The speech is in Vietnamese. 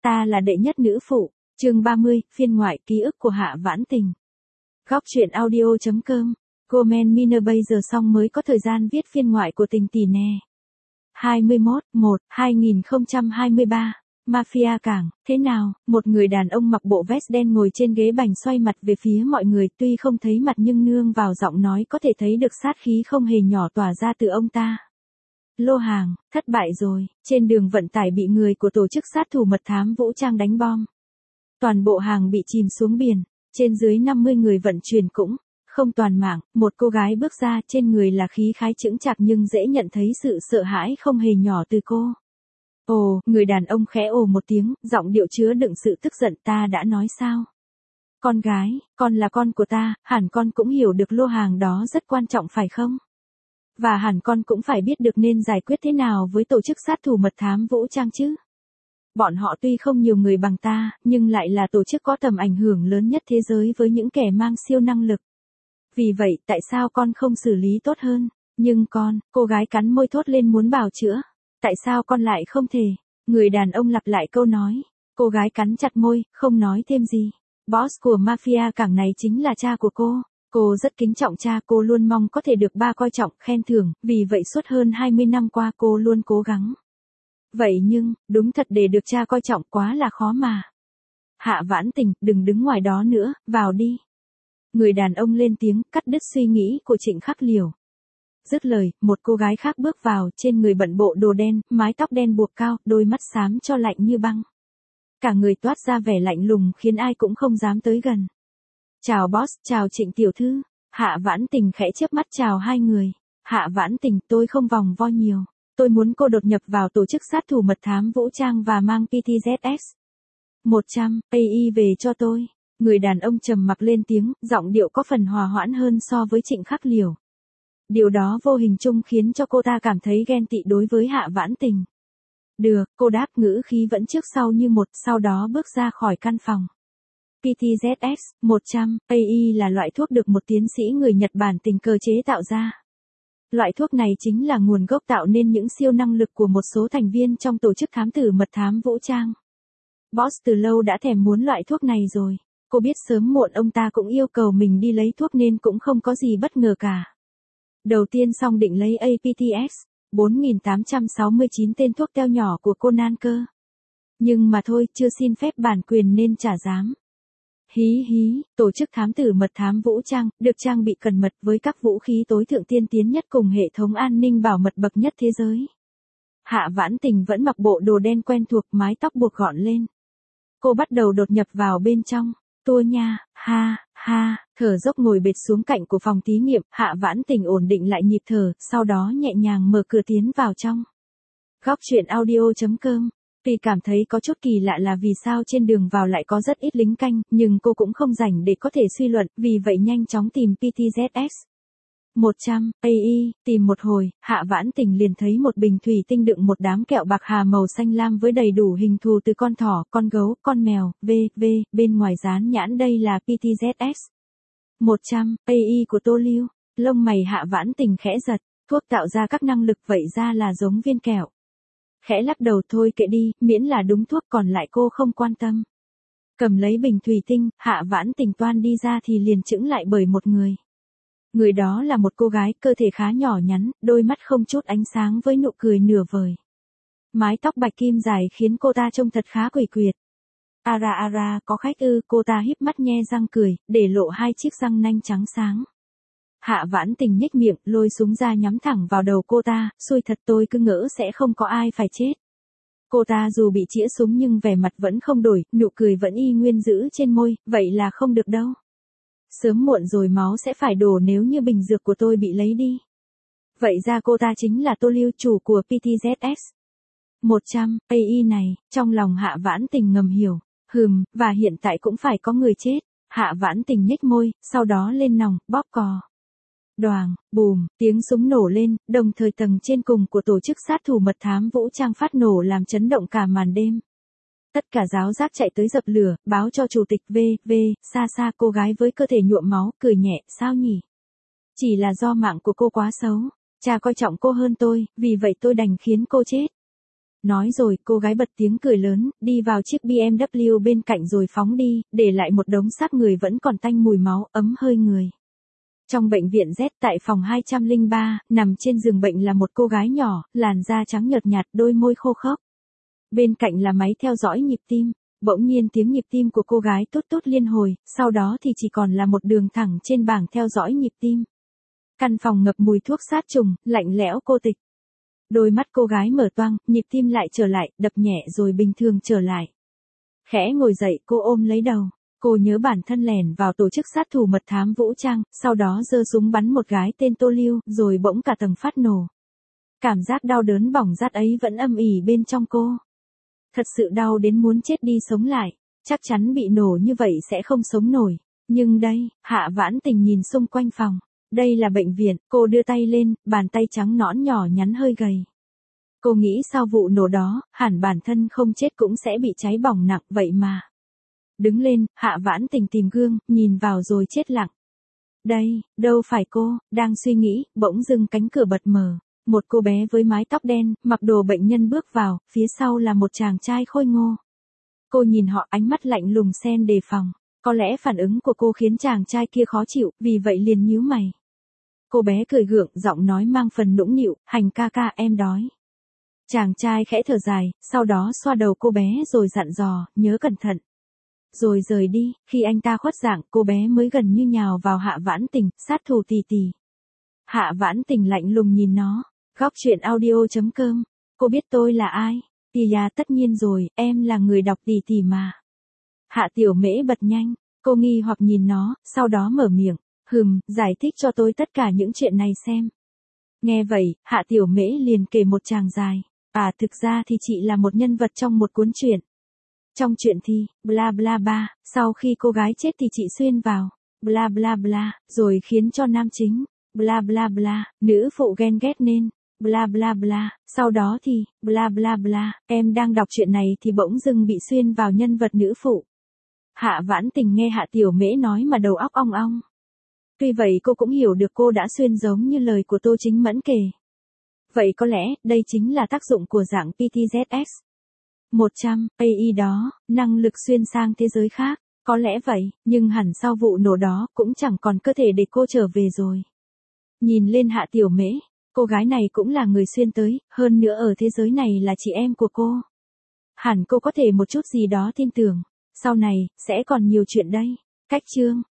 Ta là đệ nhất nữ phụ, chương 30, phiên ngoại ký ức của Hạ Vãn Tình. Góc truyện audio.com, comment Miner bây giờ xong mới có thời gian viết phiên ngoại của Tình tỷ nè. 21/1/2023, Mafia Cảng, thế nào? Một người đàn ông mặc bộ vest đen ngồi trên ghế bành xoay mặt về phía mọi người, tuy không thấy mặt nhưng nương vào giọng nói có thể thấy được sát khí không hề nhỏ tỏa ra từ ông ta. Lô hàng, thất bại rồi, trên đường vận tải bị người của tổ chức sát thủ mật thám vũ trang đánh bom. Toàn bộ hàng bị chìm xuống biển, trên dưới 50 người vận chuyển cũng không toàn mạng, một cô gái bước ra, trên người là khí khái chững chạc nhưng dễ nhận thấy sự sợ hãi không hề nhỏ từ cô. Ồ, người đàn ông khẽ ồ một tiếng, giọng điệu chứa đựng sự tức giận, ta đã nói sao? Con gái, con là con của ta, hẳn con cũng hiểu được lô hàng đó rất quan trọng phải không? Và hẳn con cũng phải biết được nên giải quyết thế nào với tổ chức sát thủ mật thám vũ trang chứ. Bọn họ tuy không nhiều người bằng ta, nhưng lại là tổ chức có tầm ảnh hưởng lớn nhất thế giới với những kẻ mang siêu năng lực. Vì vậy, tại sao con không xử lý tốt hơn? Nhưng con, cô gái cắn môi thốt lên muốn bào chữa. Tại sao con lại không thể? Người đàn ông lặp lại câu nói. Cô gái cắn chặt môi, không nói thêm gì. Boss của mafia cảng này chính là cha của cô. Cô rất kính trọng cha, cô luôn mong có thể được ba coi trọng, khen thưởng, vì vậy suốt hơn 20 năm qua cô luôn cố gắng. Vậy nhưng, đúng thật để được cha coi trọng quá là khó mà. Hạ Vãn Tình, đừng đứng ngoài đó nữa, vào đi. Người đàn ông lên tiếng, cắt đứt suy nghĩ của Trịnh Khắc Liểu. Dứt lời, một cô gái khác bước vào, trên người bận bộ đồ đen, mái tóc đen buộc cao, đôi mắt xám cho lạnh như băng. Cả người toát ra vẻ lạnh lùng khiến ai cũng không dám tới gần. Chào boss, chào Trịnh tiểu thư. Hạ Vãn Tình khẽ chớp mắt chào hai người. Hạ Vãn Tình, tôi không vòng vo nhiều. Tôi muốn cô đột nhập vào tổ chức sát thủ mật thám vũ trang và mang PTZS 100 AI về cho tôi. Người đàn ông trầm mặc lên tiếng, giọng điệu có phần hòa hoãn hơn so với Trịnh Khắc Liểu. Điều đó vô hình chung khiến cho cô ta cảm thấy ghen tị đối với Hạ Vãn Tình. Được, cô đáp, ngữ khí vẫn trước sau như một, sau đó bước ra khỏi căn phòng. PTZS 100 AI là loại thuốc được một tiến sĩ người Nhật Bản tình cờ chế tạo ra. Loại thuốc này chính là nguồn gốc tạo nên những siêu năng lực của một số thành viên trong tổ chức thám tử mật thám vũ trang. Boss từ lâu đã thèm muốn loại thuốc này rồi. Cô biết sớm muộn ông ta cũng yêu cầu mình đi lấy thuốc nên cũng không có gì bất ngờ cả. Đầu tiên xong định lấy APTS 4869 tên thuốc teo nhỏ của Conan cơ. Nhưng mà thôi, chưa xin phép bản quyền nên chả dám. Hí hí, tổ chức thám tử mật thám vũ trang, được trang bị cẩn mật với các vũ khí tối thượng tiên tiến nhất cùng hệ thống an ninh bảo mật bậc nhất thế giới. Hạ Vãn Tình vẫn mặc bộ đồ đen quen thuộc, mái tóc buộc gọn lên. Cô bắt đầu đột nhập vào bên trong. Tua nha, ha, ha, thở dốc ngồi bệt xuống cạnh của phòng thí nghiệm, Hạ Vãn Tình ổn định lại nhịp thở, sau đó nhẹ nhàng mở cửa tiến vào trong. Góc truyện audio.com. Tuy cảm thấy có chút kỳ lạ là vì sao trên đường vào lại có rất ít lính canh, nhưng cô cũng không rảnh để có thể suy luận, vì vậy nhanh chóng tìm PTZS 100 AI, tìm một hồi, Hạ Vãn Tình liền thấy một bình thủy tinh đựng một đám kẹo bạc hà màu xanh lam với đầy đủ hình thù từ con thỏ, con gấu, con mèo, v.v. Bên ngoài dán nhãn đây là PTZS 100 AI của Tô Lưu. Lông mày Hạ Vãn Tình khẽ giật, thuốc tạo ra các năng lực vậy ra là giống viên kẹo. Khẽ lắc đầu, thôi kệ đi, miễn là đúng thuốc còn lại cô không quan tâm. Cầm lấy bình thủy tinh, Hạ Vãn Tình toan đi ra thì liền chững lại bởi một người. Người đó là một cô gái, cơ thể khá nhỏ nhắn, đôi mắt không chút ánh sáng với nụ cười nửa vời. Mái tóc bạch kim dài khiến cô ta trông thật khá quỷ quyệt. Ara, có khách ư? Cô ta híp mắt nhe răng cười, để lộ hai chiếc răng nanh trắng sáng. Hạ Vãn Tình nhếch miệng, lôi súng ra nhắm thẳng vào đầu cô ta, xui thật, tôi cứ ngỡ sẽ không có ai phải chết. Cô ta dù bị chĩa súng nhưng vẻ mặt vẫn không đổi, nụ cười vẫn y nguyên giữ trên môi, vậy là không được đâu. Sớm muộn rồi máu sẽ phải đổ nếu như bình dược của tôi bị lấy đi. Vậy ra cô ta chính là Tô Lưu, chủ của PTZS 100 AI này. Trong lòng Hạ Vãn Tình ngầm hiểu, và hiện tại cũng phải có người chết. Hạ Vãn Tình nhếch môi, sau đó lên nòng, bóp cò. Đoàng, bùm, tiếng súng nổ lên, đồng thời tầng trên cùng của tổ chức sát thủ mật thám vũ trang phát nổ làm chấn động cả màn đêm. Tất cả giáo giác chạy tới dập lửa, báo cho chủ tịch v.v. Xa cô gái với cơ thể nhuộm máu, cười nhẹ, sao nhỉ? Chỉ là do mạng của cô quá xấu. Cha coi trọng cô hơn tôi, vì vậy tôi đành khiến cô chết. Nói rồi, cô gái bật tiếng cười lớn, đi vào chiếc BMW bên cạnh rồi phóng đi, để lại một đống xác người vẫn còn tanh mùi máu, ấm hơi người. Trong bệnh viện Z tại phòng 203, nằm trên giường bệnh là một cô gái nhỏ, làn da trắng nhợt nhạt, đôi môi khô khốc. Bên cạnh là máy theo dõi nhịp tim. Bỗng nhiên tiếng nhịp tim của cô gái tút tút liên hồi, sau đó thì chỉ còn là một đường thẳng trên bảng theo dõi nhịp tim. Căn phòng ngập mùi thuốc sát trùng, lạnh lẽo cô tịch. Đôi mắt cô gái mở toang, nhịp tim lại trở lại, đập nhẹ rồi bình thường trở lại. Khẽ ngồi dậy, cô ôm lấy đầu. Cô nhớ bản thân lẻn vào tổ chức sát thủ mật thám vũ trang, sau đó giơ súng bắn một gái tên Tô Lưu, rồi bỗng cả tầng phát nổ. Cảm giác đau đớn bỏng rát ấy vẫn âm ỉ bên trong cô. Thật sự đau đến muốn chết đi sống lại, chắc chắn bị nổ như vậy sẽ không sống nổi. Nhưng đây, Hạ Vãn Tình nhìn xung quanh phòng. Đây là bệnh viện, cô đưa tay lên, bàn tay trắng nõn nhỏ nhắn hơi gầy. Cô nghĩ sau vụ nổ đó, hẳn bản thân không chết cũng sẽ bị cháy bỏng nặng vậy mà. Đứng lên, Hạ Vãn Tình tìm gương, nhìn vào rồi chết lặng. Đây, đâu phải cô, đang suy nghĩ, bỗng dưng cánh cửa bật mở. Một cô bé với mái tóc đen, mặc đồ bệnh nhân bước vào, phía sau là một chàng trai khôi ngô. Cô nhìn họ ánh mắt lạnh lùng xen đề phòng. Có lẽ phản ứng của cô khiến chàng trai kia khó chịu, vì vậy liền nhíu mày. Cô bé cười gượng, giọng nói mang phần nũng nịu, Hành ca ca em đói. Chàng trai khẽ thở dài, sau đó xoa đầu cô bé rồi dặn dò, nhớ cẩn thận. Rồi rời đi, khi anh ta khuất dạng, cô bé mới gần như nhào vào Hạ Vãn Tình, sát thủ tì tì. Hạ Vãn Tình lạnh lùng nhìn nó. Góc truyện audio.com. Cô biết tôi là ai? Tìa tất nhiên rồi, em là người đọc tì tì mà. Hạ Tiểu Mễ bật nhanh. Cô nghi hoặc nhìn nó, sau đó mở miệng. Giải thích cho tôi tất cả những chuyện này xem. Nghe vậy, Hạ Tiểu Mễ liền kể một tràng dài. Thực ra thì chị là một nhân vật trong một cuốn truyện. Trong truyện thì, bla bla bla, sau khi cô gái chết thì chị xuyên vào, bla bla bla, rồi khiến cho nam chính, bla bla bla, nữ phụ ghen ghét nên, bla bla bla, sau đó thì, bla bla bla, em đang đọc chuyện này thì bỗng dưng bị xuyên vào nhân vật nữ phụ. Hạ Vãn Tình nghe Hạ Tiểu Mễ nói mà đầu óc ong ong. Tuy vậy cô cũng hiểu được cô đã xuyên giống như lời của Tô Chính Mẫn kể. Vậy có lẽ, đây chính là tác dụng của dạng PTZX. 100, AI đó, năng lực xuyên sang thế giới khác. Có lẽ vậy, nhưng hẳn sau vụ nổ đó cũng chẳng còn cơ thể để cô trở về rồi. Nhìn lên Hạ Tiểu Mễ, cô gái này cũng là người xuyên tới, hơn nữa ở thế giới này là chị em của cô. Hẳn cô có thể một chút gì đó tin tưởng, sau này, sẽ còn nhiều chuyện đây. Cách chương.